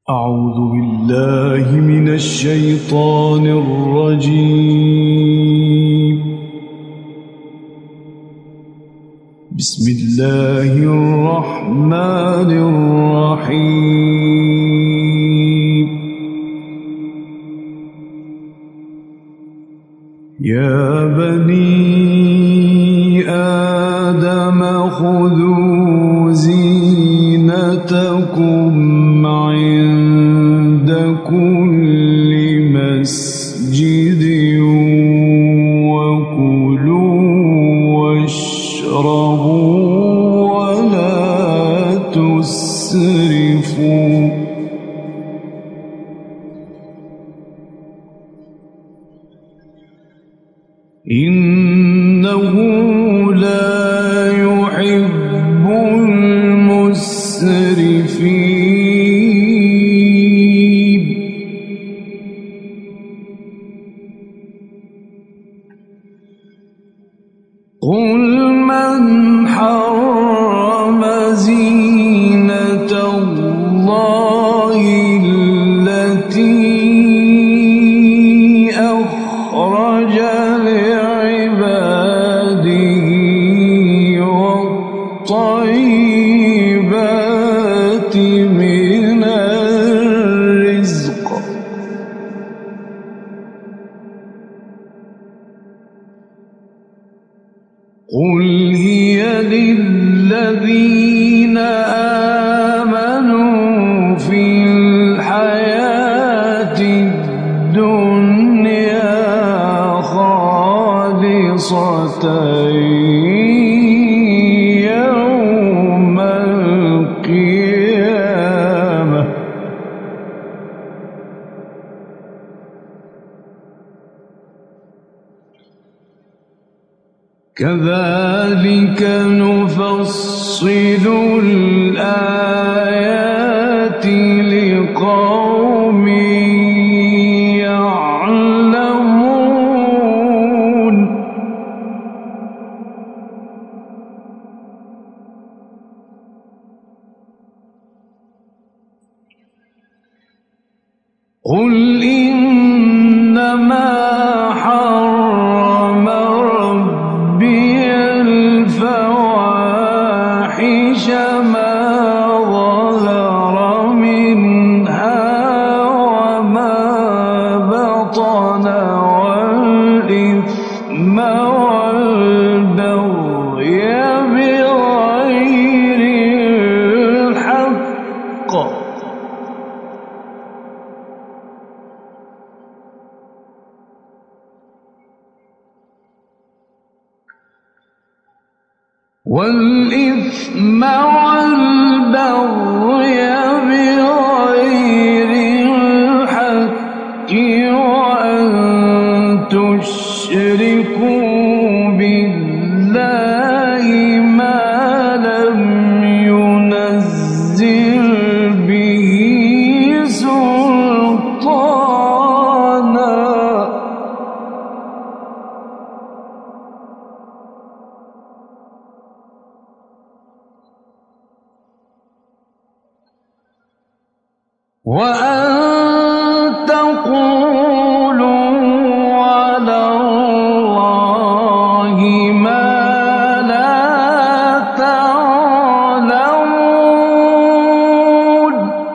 أعوذ بالله من الشيطان الرجيم. بسم الله الرحمن الرحيم. يا بني آدم خذوا زينتكم عند كل مسجد وكلوا واشربوا ولا تسرفوا إنه لا يحب المسرفين. قل من حرم زينة الله التي أخرج لعباده والطيبات من الرزق قل هي للذين آمنوا في الحياة الدنيا خالصة يوم القيامة. كذلك نفصل الآيات لقوم يعلمون. قل إنما حرم ربي الفواحش ما ظهر منها وما بطن والإثم والبغي بغير الحق والإثم والبغي بغير الحق وأن تشركوا بالله ما لم ينزل به سلطانا وأن تقولوا على الله ما لا تعلمون.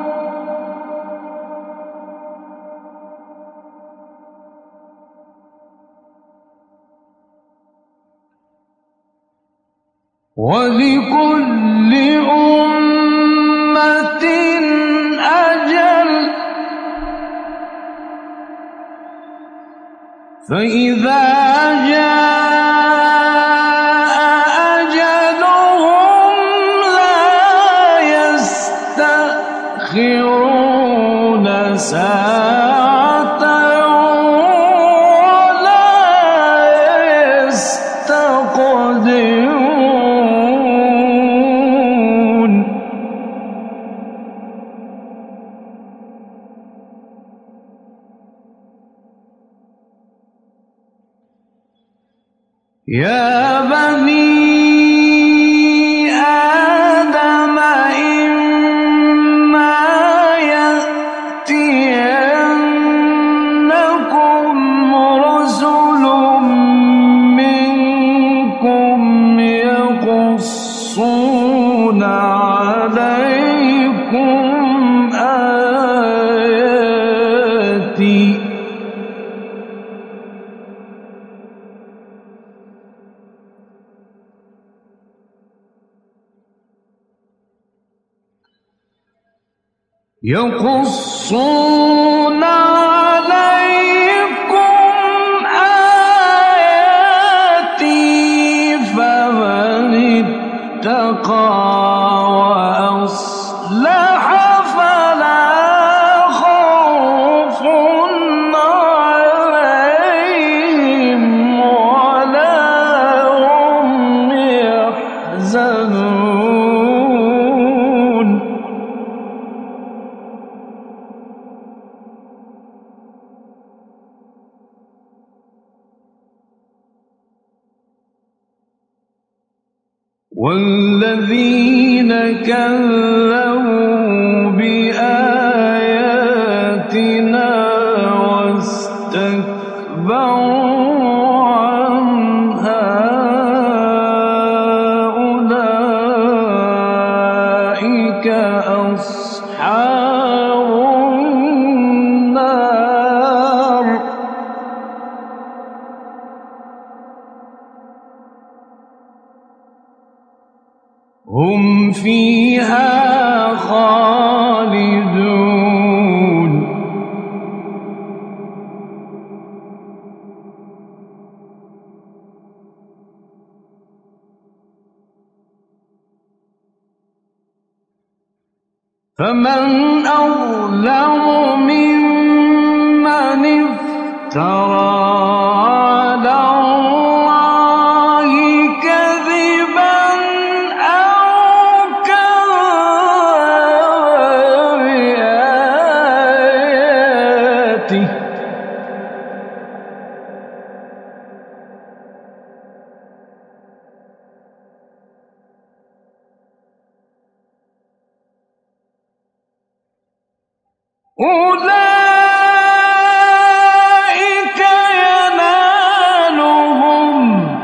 ولكل أمة أجل فإذا جاء أجلهم لا يستأخرون ساعة ولا يستقدمون. يا بني آدم إما يقصون عليكم آياتي فمن اتقى وأصلح فلا خوف عليهم ولا هم يحزنون والذين كذبوا بآياتنا واستكبروا عنها أولئك أصحاب النار هم فيها خالدون فمن أظلم ممن افترى على الله كذبا أو كذب بآياته أولئك ينالهم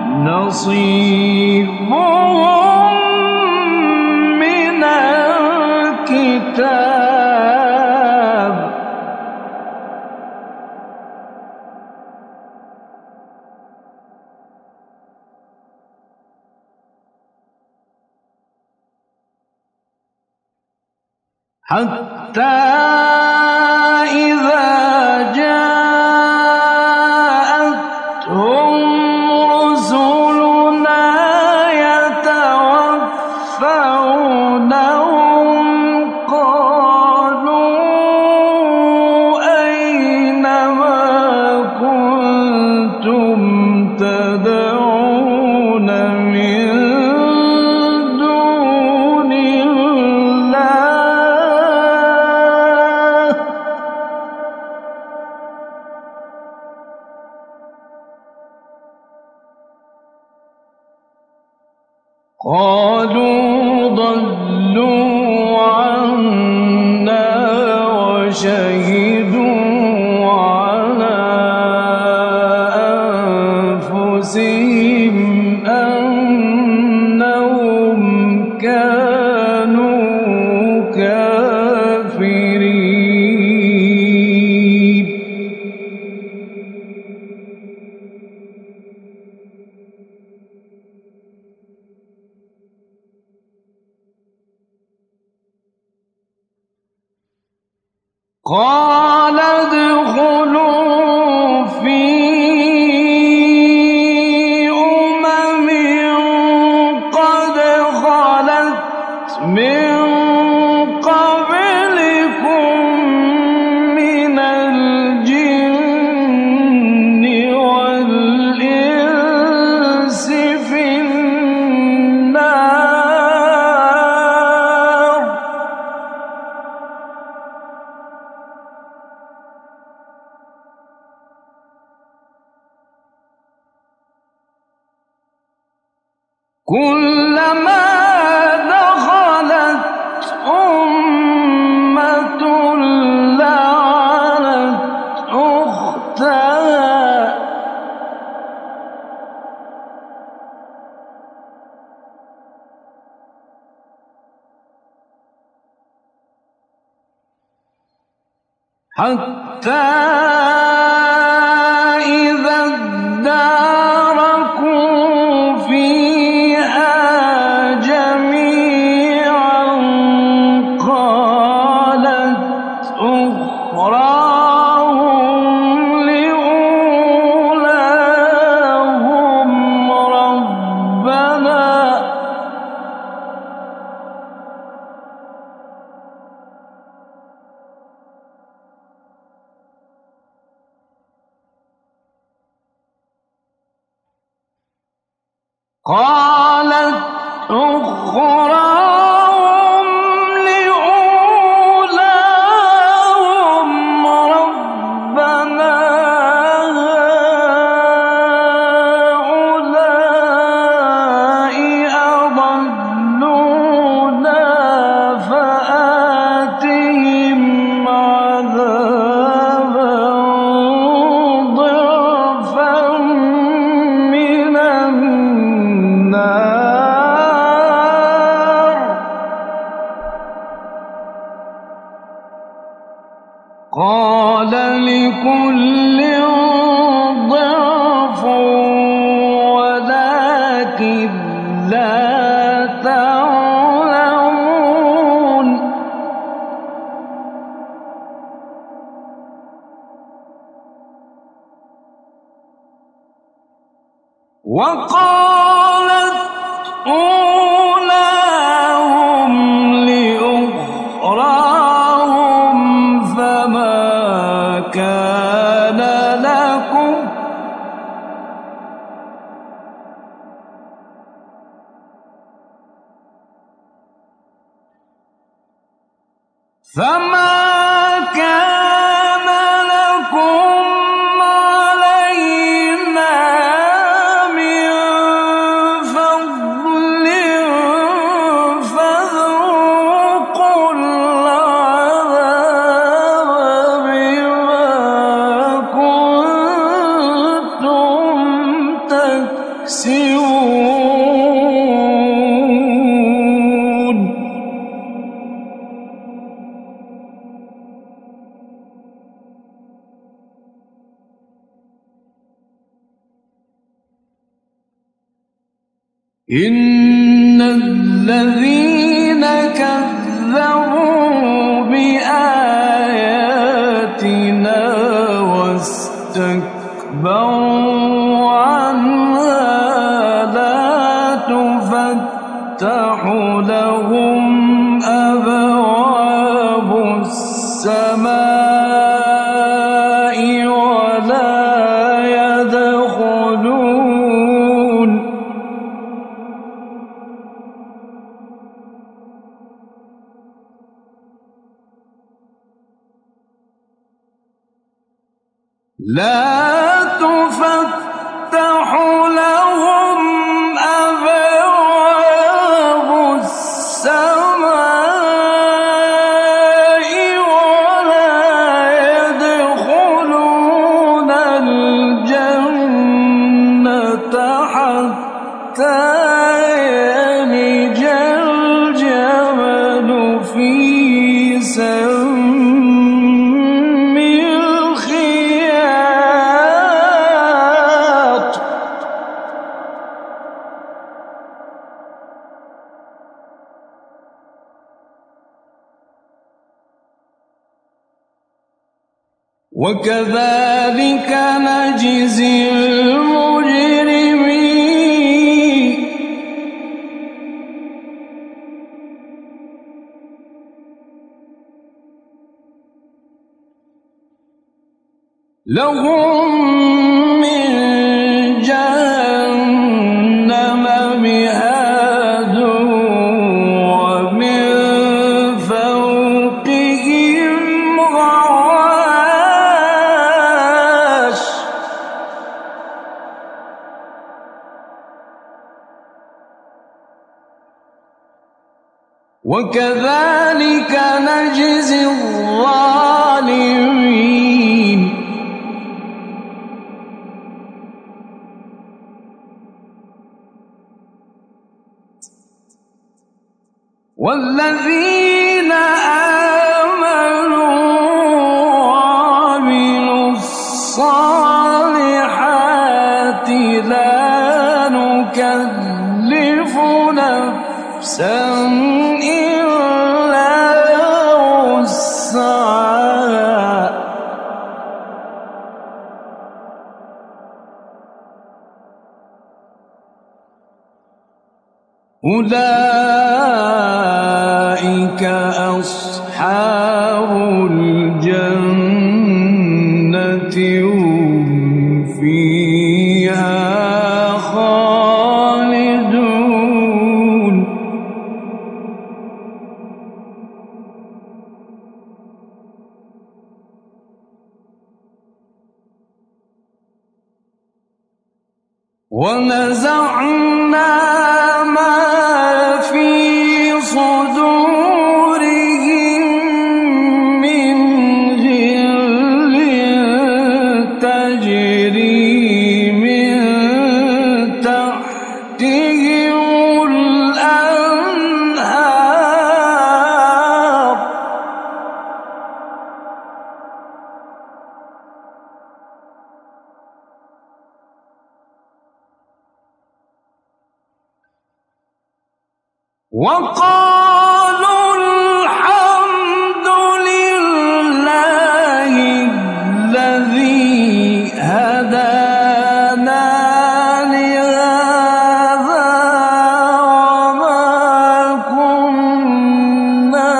نصيبهم من الكتاب حتى إذا جاءتهم رسلنا يتوفونهم قالوا أين ما كنتم تدعون من دون الله قالوا ضلوا عنا وشهدوا على أنفسهم أنهم كانوا كافرين قال ادخلوا في قد خلت من قبلكم من الجن والإنس في النار كلما دخلت أمة لعنت أختها حتى إذا اداركوا فيها جميعا قالت قالت أخراهم لأولاهم ربنا هؤلاء أضلونا فآتهم عذابا ضعفا من النار قال لكل ضعف ولكن لا تعلمون وقالت أولاهم لأخراهم فما كان لكم علينا من فضل فذوقوا العذاب بما كنتم تكسبون إن الذين كذبوا بآياتنا واستكبروا عنها لا تفتح لهم أبواب السماء ولا يدخلون الجنة حتى يلج الجمل في سم الخياط وكذلك نجزي المجرمين لهم من جهنم مهاد ومن فوقهم غواش وكذلك نجزي الظالمين والذين آمنوا وعملوا الصالحات لا نكلف نفسا إلا وسعها أولئك أصحاب الجنة هم فيها خالدون ونزعنا ما في صدورهم من غل تجري من تحتهم الأنهار وقالوا الحمد لله الذي هدانا لهذا وما كنا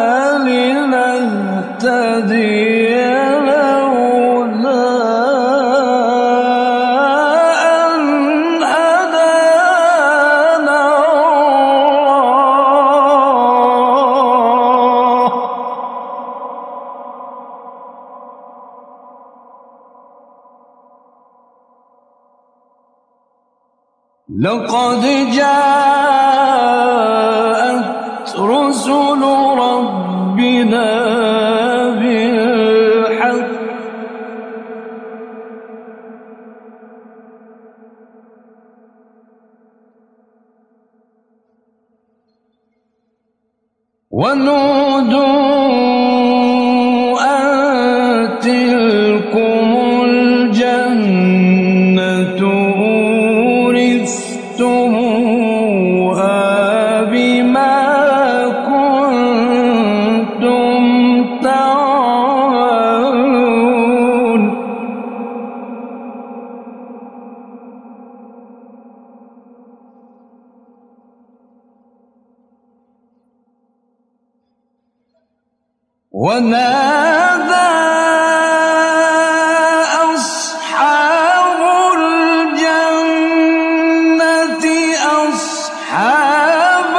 لنهتدي لولا أن هدانا الله لقد جاءت رسل ربنا بالحق ونودوا أن تلكم الجنة أورثتموها بما كنتم تعملون ونادى أصحاب الجنة أصحاب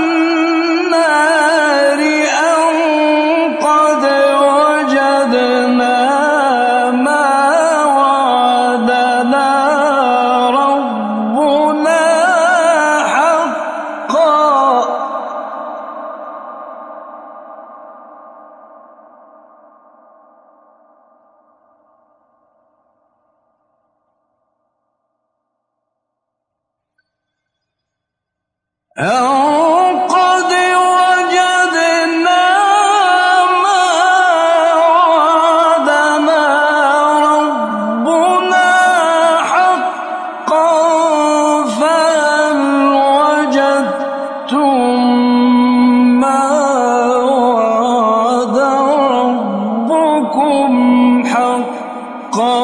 النار أن قد وجدنا ما وعدنا ربنا حقا أن قد وجدنا ما وعدنا ربنا حقا فهل وجدتم ما وعد ربكم حقا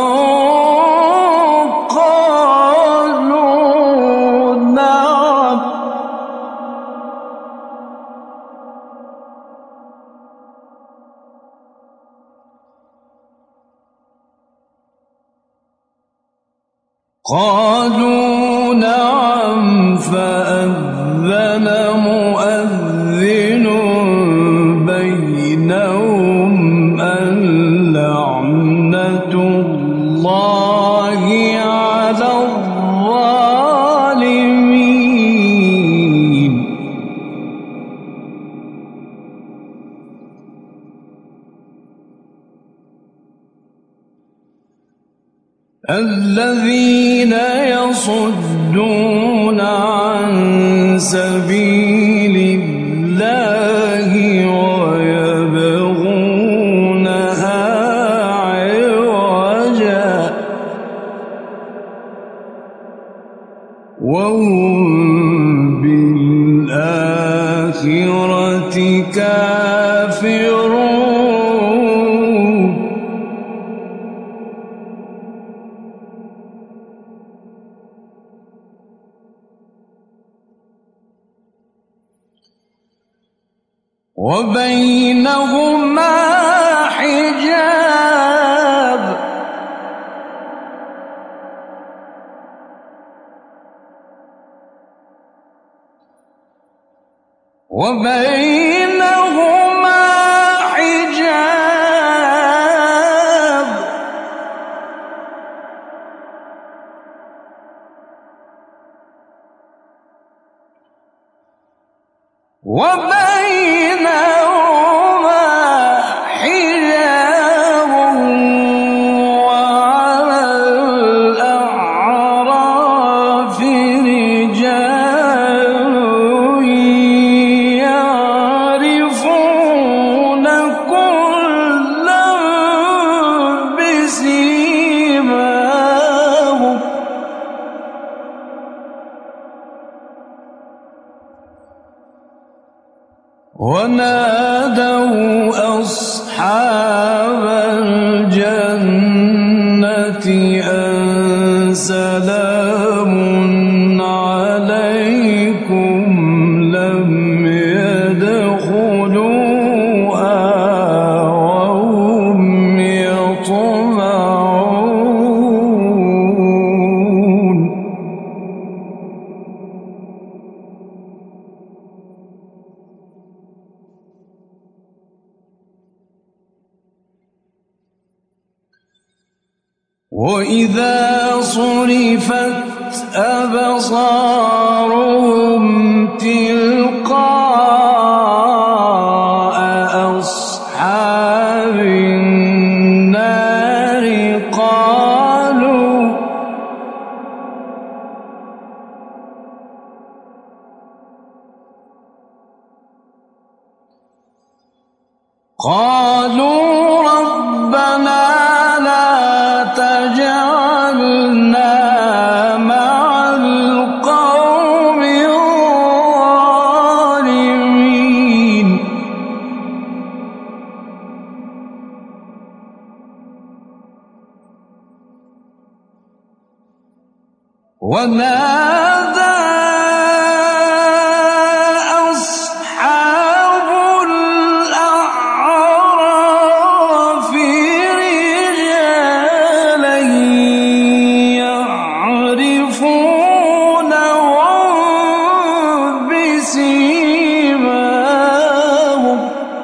قالوا نعم قالوا نعم فأذن مؤذن بينهم أن لعنة الله على الظالمين الذين يصدون عن سبيل الله ويبغونها عوجا وهم بالآخرة كافرون وبينهما حجاب وبينهما حجاب وبينهما حجاب وعلى الأعراف رجال يعرفون كلا بسيماهم ونادوا أصحاب الجنة أن سلام عليكم لم يدخلوها وهم يطمعون وإذا صرفت أبصارهم تلقاء أصحاب النار قالوا ربنا تجعلنا مع القوم الظالمين ونادى أصحاب الأعراف رجالا يعرفونهم بسيماهم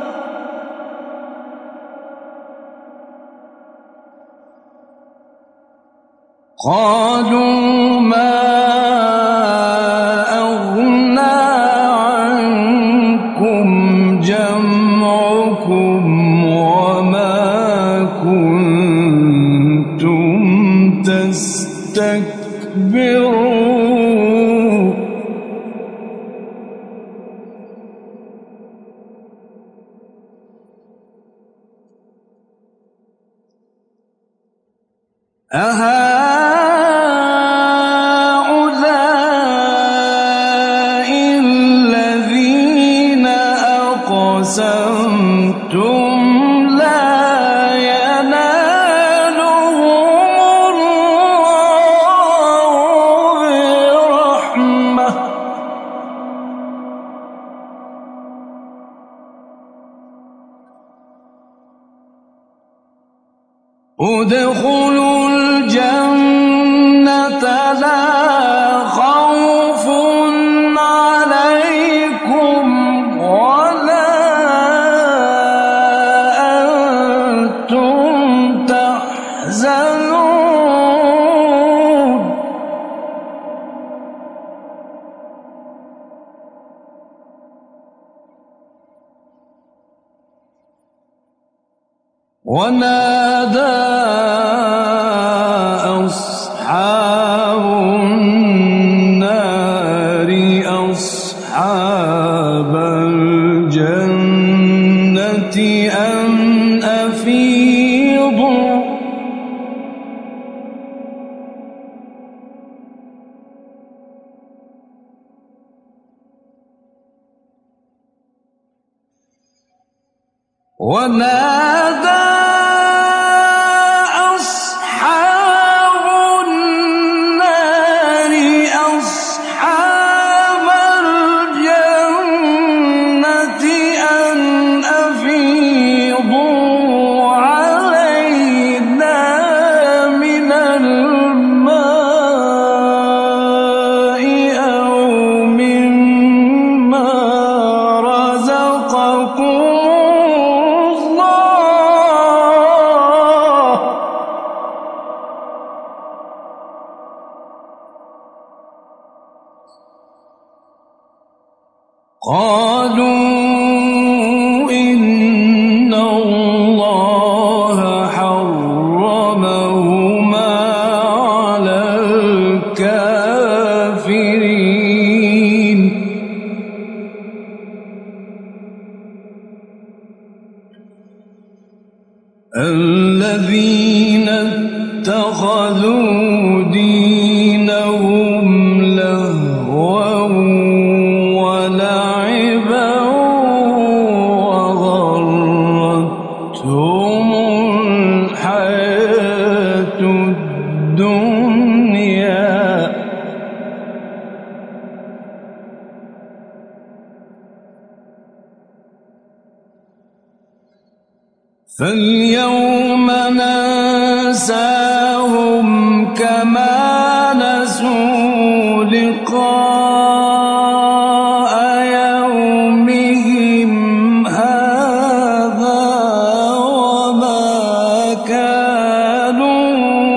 قالوا ما أغنى عنكم جمعكم وما كنتم تستكبرون أهؤلاء الذين أقسمتم لا ينالهم الله برحمة ادخلوا الجنة لا خوف عليكم ولا أنتم تحزنون ونادى أصحاب النار أصحاب الجنة أن أفيضوا ونادى أصحاب النار أصحاب الجنة أن أفيضوا علينا من الماء أو مما رزقكم الله قالوا إن الله حرمهما على الكافرين الذين اتخذوا دينهم لهوا ولعبا وغرتهم الحياة الدنيا فاليوم ننساهم كما نسوا لقاء يومهم هذا وما كانوا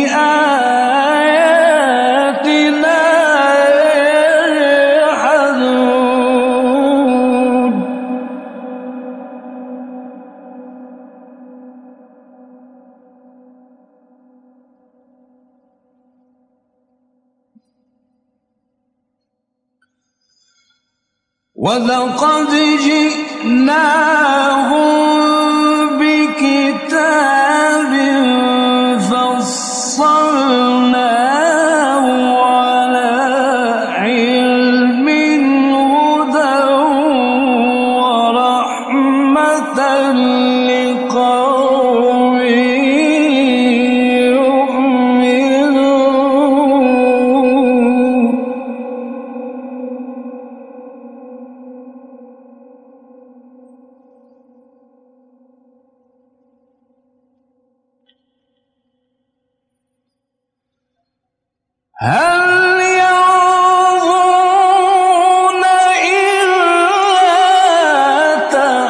بآياتنا يجحدون ولقد جئناهم بكتاب فصلناه على علم هدى ورحمة لقوم يؤمنون هل ينظرون إلا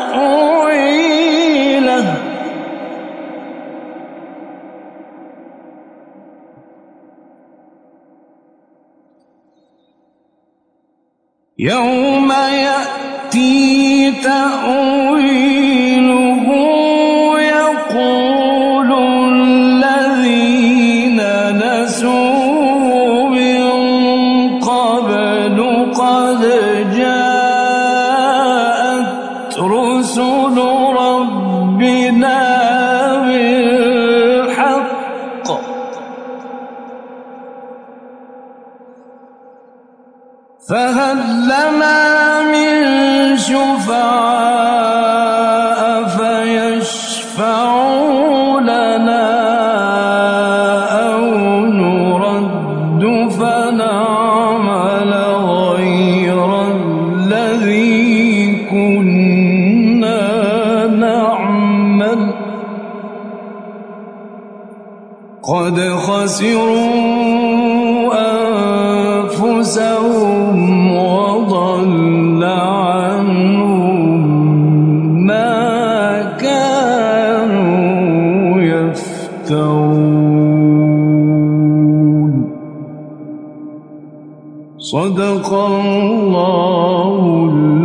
تأويله يوم يأتي تأويله يقول الذين نسوا من قبل قد جاءت رسل ربنا بالحق فهل لنا من شفعاء فيشفعوا لنا أو نرد فنعمل غير الذي كنا نعمل قد خسروا أنفسهم وضل عنهم ما كانوا يفترون صدق الله